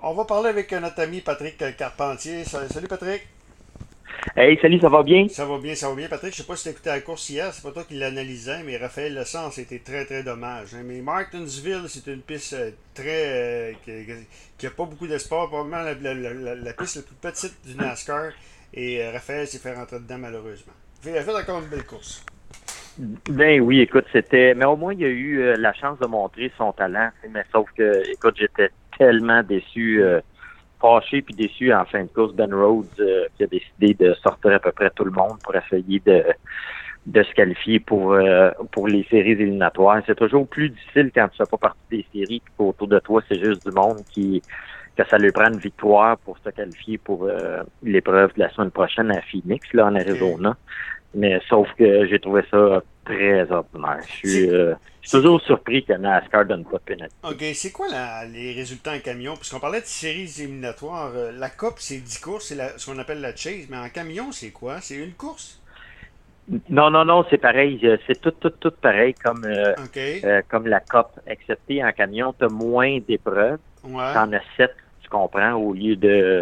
On va parler avec notre ami Patrick Carpentier. Salut Patrick. Hey, salut, ça va bien? Ça va bien Patrick. Je sais pas si tu écouté la course hier, c'est pas toi qui l'analysais, mais Raphaël Lessens, c'était très très dommage, hein. Mais Martinsville, c'est une piste très qui a pas beaucoup d'espoir, probablement la piste la plus petite du NASCAR. Et Raphaël s'est fait rentrer dedans malheureusement. Il a fait encore une belle course. Ben oui, écoute, c'était. Mais au moins, il a eu la chance de montrer son talent. Mais sauf que, écoute, j'étais tellement déçu, fâché puis déçu en fin de course. Ben Rhodes qui a décidé de sortir à peu près tout le monde pour essayer de se qualifier pour les séries éliminatoires. C'est toujours plus difficile quand tu fais pas partie des séries puis qu'autour de toi, c'est juste du monde que ça lui prend une victoire pour se qualifier pour l'épreuve de la semaine prochaine à Phoenix, là, en OK. Arizona. Mais sauf que j'ai trouvé ça très ordinaire. C'est Je suis c'est quoi? toujours surpris que NASCAR donne pas de pénalité. OK, c'est quoi les résultats en camion? Puisqu'on parlait de séries éliminatoires, la Coupe, c'est 10 courses, c'est ce qu'on appelle la chase, mais en camion, c'est quoi? C'est une course? Non, non, non, c'est pareil. C'est tout pareil OK. comme la COP, excepté en camion, tu as moins d'épreuves. Tu Ouais. en as 7, tu comprends, au lieu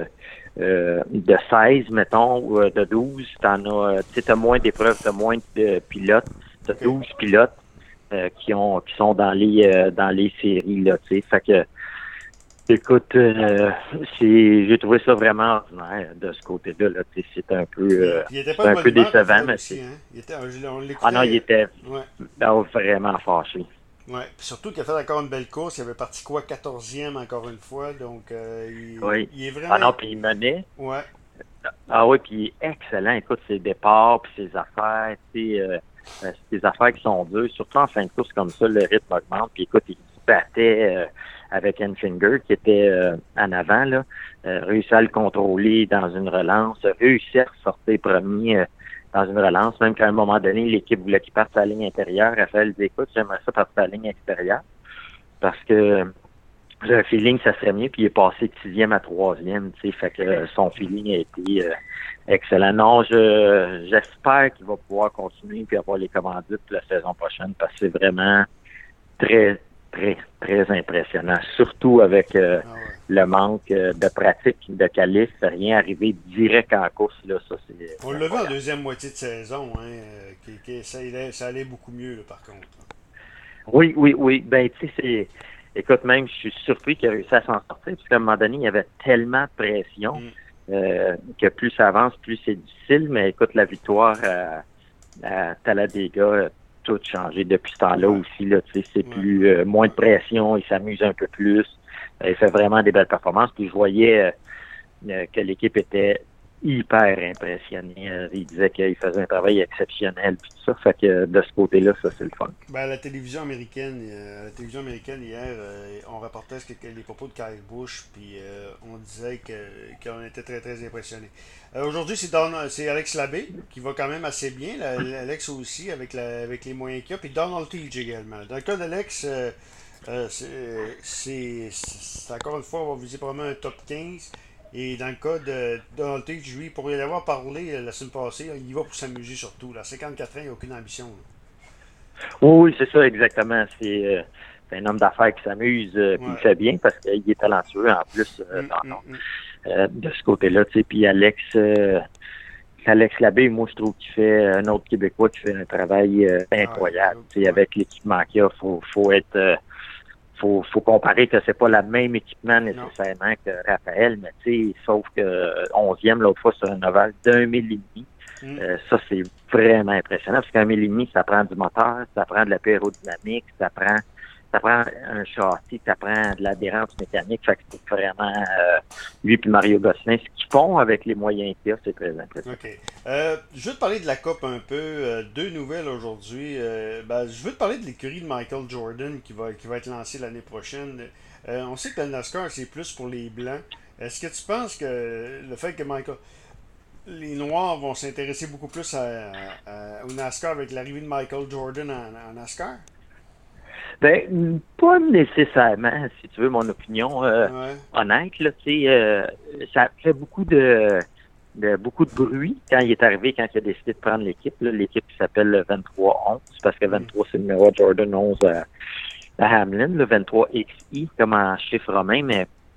de 16, mettons, ou de 12. Tu as moins d'épreuves, tu as moins de pilotes. Tu as OK. 12 pilotes qui sont dans les séries, là, tu sais. Fait que, écoute, j'ai trouvé ça vraiment ordinaire de ce côté-là, là, tu sais. Puis il était pas C'est de un bonne peu humeur, décevant, Raphaël mais aussi, hein? On ah non, il l'écoutait. était Ouais. vraiment fâché. Ouais. Puis surtout qu'il a fait encore une belle course. Il avait parti quoi, 14e encore une fois. Donc, Oui. il est Ah vraiment. non, puis il menait. Ouais. Ah oui, puis excellent. Écoute, ses départs, puis ses affaires, tu sais, c'est des affaires qui sont dures. Surtout en fin de course comme ça, le rythme augmente. Puis écoute, il se battait avec Enfinger qui était en avant, là. Réussi à le contrôler dans une relance, réussi à sortir premier dans une relance, même qu'à un moment donné, l'équipe voulait qu'il parte à la ligne intérieure. Raphaël dit, écoute, j'aimerais ça partir à la ligne extérieure parce que j'ai un feeling que ça serait mieux, puis il est passé de sixième à troisième, tu sais, fait que son feeling a été excellent. Non, j'espère qu'il va pouvoir continuer puis avoir les commandites la saison prochaine parce que c'est vraiment très, très impressionnant. Surtout avec Ah ouais. le manque de pratique, de qualif, rien arrivé direct en course, là, ça On c'est l'a vu en incroyable. deuxième moitié de saison, hein, ça allait beaucoup mieux, là, par contre. Oui, oui, oui. Ben, tu sais, écoute, même, je suis surpris qu'il a réussi à s'en sortir, parce qu'à un moment donné, il y avait tellement de pression Hmm. que plus ça avance, plus c'est difficile. Mais écoute, la victoire à Talladega a tout changé depuis ce temps-là Ouais. aussi. Là, tu sais, c'est Ouais. plus moins Ouais. de pression, il s'amuse un peu plus. Il fait vraiment des belles performances. Puis je voyais que l'équipe était hyper impressionnée. Il disait qu'il faisait un travail exceptionnel. Puis tout ça, fait que de ce côté-là, ça c'est le fun. Ben, à la télévision américaine hier, on rapportait les propos de Kyle Busch, puis on disait qu'on était très très impressionnés. Aujourd'hui, c'est Alex Labbé qui va quand même assez bien. Alex aussi avec les moyens qu'il a, puis Donald Teach également. Dans le cas d'Alex, encore une fois, on va viser probablement un top 15. Et dans le cas de Donald Teach, lui, pour y avoir parlé la semaine passée, il y va pour s'amuser surtout. Là. 54 ans, il n'a aucune ambition. Là. Oui, oui, c'est ça, exactement. C'est un homme d'affaires qui s'amuse, puis il Ouais. fait bien parce qu'il est talentueux en plus Mm, mm, mm. de ce côté-là. Tu sais. Puis Alex Labbé, moi, je trouve qu'il fait un autre Québécois qui fait un travail Ah, incroyable. Tu sais, ouais. avec l'équipement qu'il a, faut être faut comparer que c'est pas le même équipement Non. nécessairement que Raphaël, mais tu sais, sauf que 11e l'autre fois sur un ovale d'1,5 mm. Mm. Ça, c'est vraiment impressionnant parce qu'un millimètre, ça prend du moteur, ça prend de l'aérodynamique, ça prend un châssis, ça prend de l'adhérence mécanique. Fait que c'est vraiment lui et Mario Gosselin, ce qu'ils font avec les moyens qu'il y a, c'est très impressionnant. OK. Je veux te parler de la Coupe un peu. Deux nouvelles aujourd'hui. Je veux te parler de l'écurie de Michael Jordan qui va être lancée l'année prochaine. On sait que le NASCAR, c'est plus pour les Blancs. Est-ce que tu penses que le fait que les Noirs vont s'intéresser beaucoup plus au NASCAR avec l'arrivée de Michael Jordan en NASCAR? Ben, pas nécessairement, si tu veux mon opinion Ouais. honnête. Là, tu sais, ça fait beaucoup de bruit quand il est arrivé, quand il a décidé de prendre l'équipe. Là, l'équipe qui s'appelle le 23-11, parce que Mm. 23, c'est le numéro de Jordan 11 à Hamlin, le 23XI, comme en chiffre romain, mais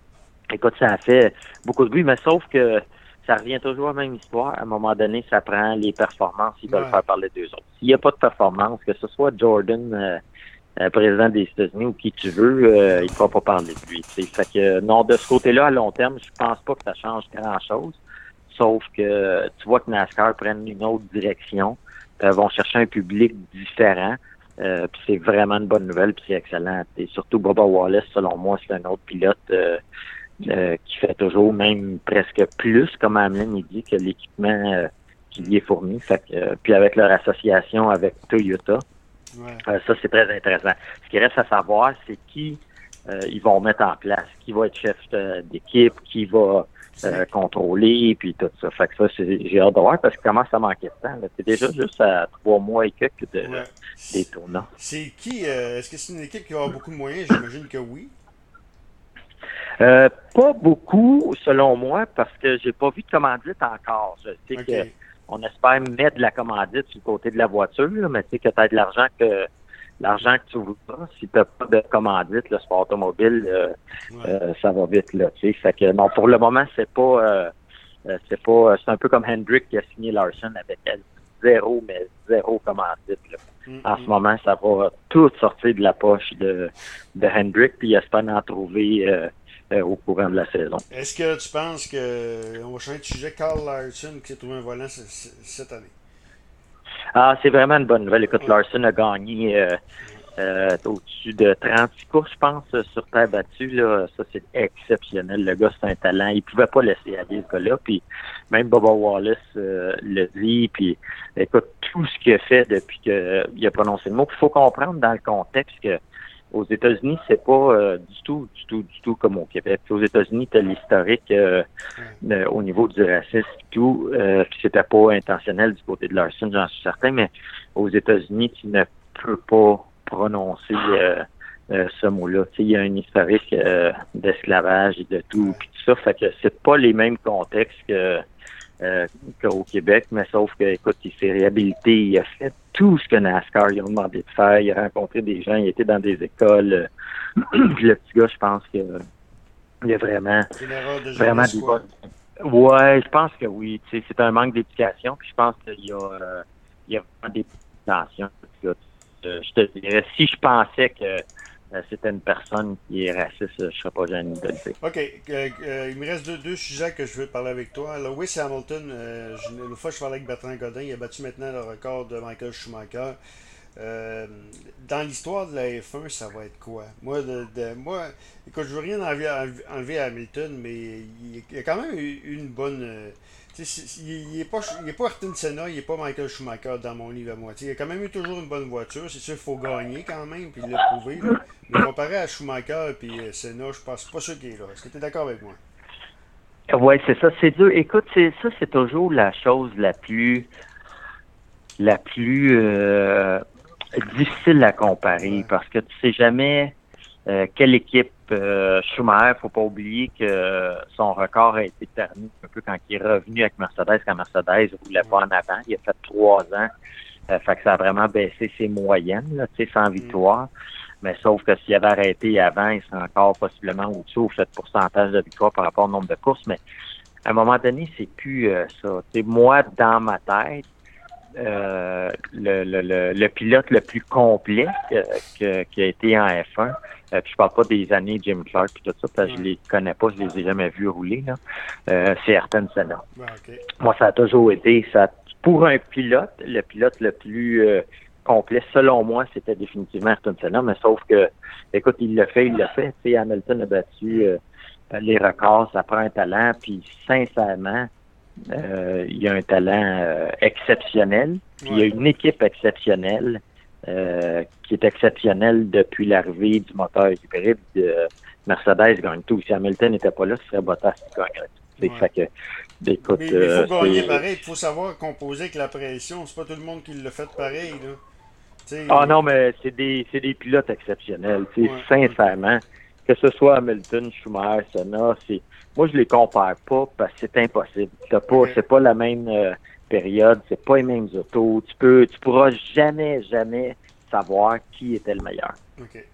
Écoute, ça a fait beaucoup de bruit, mais sauf que ça revient toujours à la même histoire. À un moment donné, ça prend les performances, ils veulent faire parler d'eux autres. S'il n'y a pas de performance, que ce soit Jordan, président des États-Unis ou qui tu veux, il ne fera pas parler de lui. T'sais. Fait que non, de ce côté-là, à long terme, je pense pas que ça change grand-chose. Sauf que tu vois que NASCAR prenne une autre direction, vont chercher un public différent. Puis c'est vraiment une bonne nouvelle, puis c'est excellent. Et surtout Bubba Wallace, selon moi, c'est un autre pilote qui fait toujours même presque plus, comme Hamlin il dit, que l'équipement qui lui est fourni. Fait que, puis avec leur association avec Toyota, ça c'est très intéressant. Ce qui reste à savoir, c'est qui ils vont mettre en place, qui va être chef d'équipe, qui va contrôler, puis tout ça. Fait que ça, j'ai hâte de voir parce que commence à manquer de temps. C'est déjà juste à 3 mois et quelques des tournants. C'est qui? Est-ce que c'est une équipe qui va avoir beaucoup de moyens? J'imagine que oui. Pas beaucoup, selon moi, parce que j'ai pas vu de commandite encore. Je sais que on espère mettre de la commandite sur le côté de la voiture, là, mais tu sais que tu as de l'argent que tu voudras. Si tu n'as pas de commandite, le sport automobile, ça va vite là. Tu sais. Fait que non, pour le moment, c'est un peu comme Hendrick qui a signé Larson avec elle. Zéro commandite. Là. En ce moment, ça va tout sortir de la poche de Hendrick, puis il espère en trouver au courant de la saison. Est-ce que tu penses qu'on va changer de sujet, Carl Larson qui s'est trouvé un volant cette année? Ah, c'est vraiment une bonne nouvelle. Écoute, Larson a gagné au-dessus de 36 courses, je pense, sur terre battue. Là. Ça, c'est exceptionnel. Le gars, c'est un talent. Il pouvait pas laisser aller ce gars-là. Puis même Bubba Wallace le dit. Puis écoute, tout ce qu'il a fait depuis qu'il a prononcé le mot. Il faut comprendre dans le contexte que aux États-Unis, c'est pas du tout comme au Québec. Aux États-Unis, tu as l'historique au niveau du racisme et tout. Puis c'était pas intentionnel du côté de Larson, j'en suis certain, mais aux États-Unis, tu ne peux pas prononcer ce mot-là. Tu sais, il y a un historique d'esclavage et de tout, puis tout ça. Fait que c'est pas les mêmes contextes qu'au Québec, mais sauf que, écoute, il s'est réhabilité, il a fait tout ce que NASCAR ils ont demandé de faire, il a rencontré des gens, il était dans des écoles. Puis le petit gars, je pense que il a vraiment des bonnes. Ouais, je pense que oui. Tu sais, c'est un manque d'éducation, puis je pense qu'il y a vraiment des intentions. Je te dirais, si je pensais que c'était une personne qui est raciste, je ne serais pas gêné de le dire. OK. Il me reste deux sujets que je veux parler avec toi. Lewis Hamilton, l'autre fois, je parlais avec Bertrand Godin. Il a battu maintenant le record de Michael Schumacher. Dans l'histoire de la F1, ça va être quoi? Moi, écoute, je veux rien enlever à Hamilton, mais il a quand même eu une bonne... il n'est pas Ayrton Senna, il n'est pas Michael Schumacher dans mon livre à moi. Il a quand même eu toujours une bonne voiture. C'est sûr qu'il faut gagner quand même, puis il l'a prouvé. Là. Mais comparé à Schumacher et Senna, je pense pas sûr qu'il est là. Est-ce que tu es d'accord avec moi? Oui, c'est ça. C'est dur. Écoute, c'est toujours la chose la plus difficile à comparer parce que tu sais jamais quelle équipe Schumacher, faut pas oublier que son record a été terni un peu quand il est revenu avec Mercedes, quand Mercedes roulait pas en avant. Il a fait 3 ans. Fait que ça a vraiment baissé ses moyennes, là, tu sais, sans victoire. Mais sauf que s'il avait arrêté avant, il serait encore possiblement au-dessus au fait de pourcentage de victoire par rapport au nombre de courses. Mais à un moment donné, c'est plus ça. Tu sais, moi, dans ma tête, le pilote le plus complet qui a été en F1, puis je parle pas des années Jim Clark puis tout ça, parce que je les connais pas, je les ai jamais vus rouler, là. C'est Ayrton Senna. Okay. Moi, ça a toujours été ça. Pour un pilote, le pilote le plus complet, selon moi, c'était définitivement Ayrton Senna, mais sauf que, écoute, il l'a fait. Tu sais, Hamilton a battu les records, ça prend un talent, puis sincèrement, il y a un talent exceptionnel, puis il y a une équipe exceptionnelle qui est exceptionnelle depuis l'arrivée du moteur hybride de Mercedes gagne tout. Si Hamilton n'était pas là, ce serait Bottas qui gagnerait tout. Fait que, écoute, mais il faut gagner pareil, il faut savoir composer avec la pression. C'est pas tout le monde qui l'a fait pareil. Là. Non, mais c'est des pilotes exceptionnels. Sincèrement, que ce soit Hamilton, Schumacher, Senna, moi je les compare pas parce que c'est impossible. C'est pas la même période, c'est pas les mêmes autos. Tu pourras jamais savoir qui était le meilleur. OK.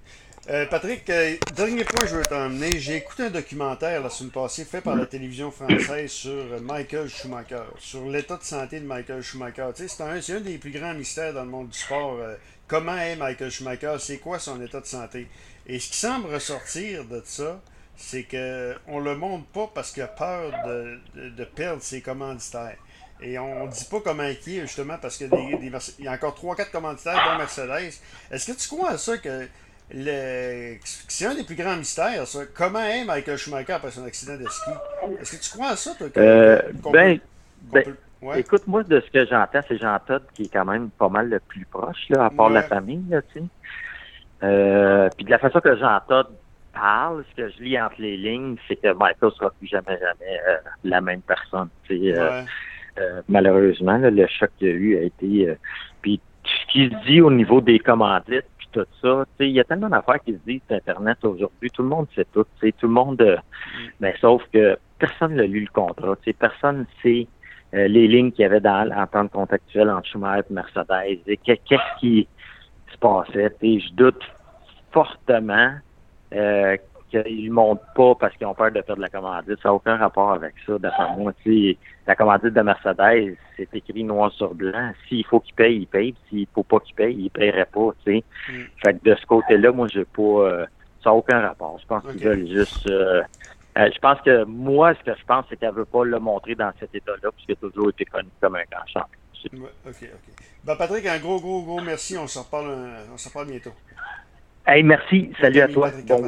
Patrick, dernier point que je veux t'emmener. J'ai écouté un documentaire la semaine passée fait par la télévision française sur Michael Schumacher, sur l'état de santé de Michael Schumacher. Tu sais, c'est un des plus grands mystères dans le monde du sport. Comment est Michael Schumacher? C'est quoi son état de santé? Et ce qui semble ressortir de ça, c'est que on le montre pas parce qu'il a peur de perdre ses commanditaires. Et on ne dit pas comment il est, justement, parce qu'il y a, il y a encore trois quatre commanditaires, dont Mercedes. Est-ce que tu crois à ça que c'est un des plus grands mystères, ça? Comment est Michael Schumacher après son accident de ski? Est-ce que tu crois à ça, toi? Ben, ben, Ouais. écoute, moi, de ce que j'entends, c'est Jean Todt qui est quand même pas mal le plus proche, là, à part la Ouais. famille, là, tu sais. Puis de la façon que Jean Todt parle, ce que je lis entre les lignes, c'est que Michael sera plus jamais la même personne. Tu sais, Ouais. malheureusement, là, le choc qu'il y a eu a été... puis ce qui se dit au niveau des commandites, puis tout ça, tu sais, il y a tellement d'affaires qui se disent sur Internet aujourd'hui. Tout le monde sait tout. Tu sais, tout le monde... mais sauf que personne n'a lu le contrat. Tu sais, personne sait les lignes qu'il y avait dans l'entente contractuelle entre Schumacher et Mercedes. Et qu'est-ce qui se passait? Tu sais, je doute fortement qu'ils ne montent pas parce qu'ils ont peur de perdre la commandite. Ça n'a aucun rapport avec ça, d'après moi. Tu sais, la commandite de Mercedes, c'est écrit noir sur blanc. S'il faut qu'il paye, il paye. S'il ne faut pas qu'il paye, il ne paierait pas. Tu sais. Fait que de ce côté-là, moi, j'ai pas... ça n'a aucun rapport. Je pense qu'ils veulent juste... je pense que moi, ce que je pense, c'est qu'elle veut pas le montrer dans cet état-là, puisqu'il a toujours été connu comme un grand champion. Ouais, ok. Ben, Patrick, un gros merci. On s'en reparle bientôt. Hey, merci. Salut à toi. Patrick Bon